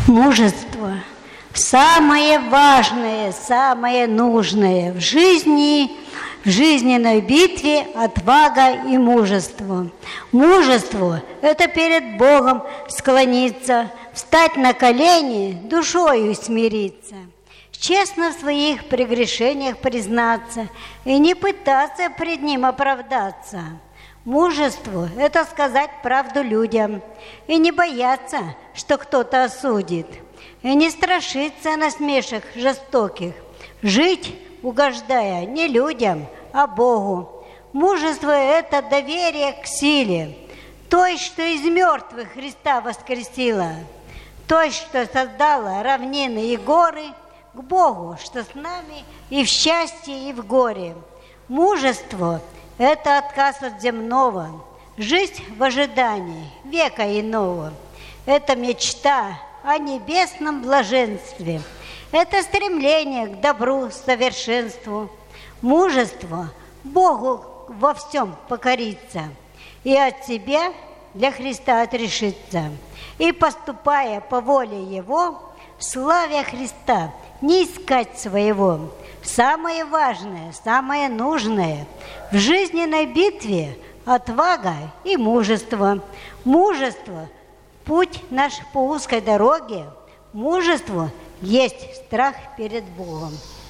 Мужество – самое важное, самое нужное в жизни, в жизненной битве отвага и мужество. Мужество – это перед Богом склониться, встать на колени, душою смириться, честно в своих прегрешениях признаться и не пытаться пред Ним оправдаться. Мужество – это сказать правду людям и не бояться, что кто-то осудит, и не страшиться насмешек жестоких, жить, угождая не людям, а Богу. Мужество – это доверие к силе, той, что из мертвых Христа воскресила, той, что создала равнины и горы, к Богу, что с нами и в счастье, и в горе. Мужество – это отказ от земного, жизнь в ожидании века иного. Это мечта о небесном блаженстве, это стремление к добру, совершенству. Мужество – Богу во всем покориться и от себя для Христа отрешиться. И, поступая по воле Его, славя Христа, не искать своего. Самое важное, самое нужное в жизненной битве – отвага и мужество. Мужество – путь наш по узкой дороге. Мужество есть страх перед Богом.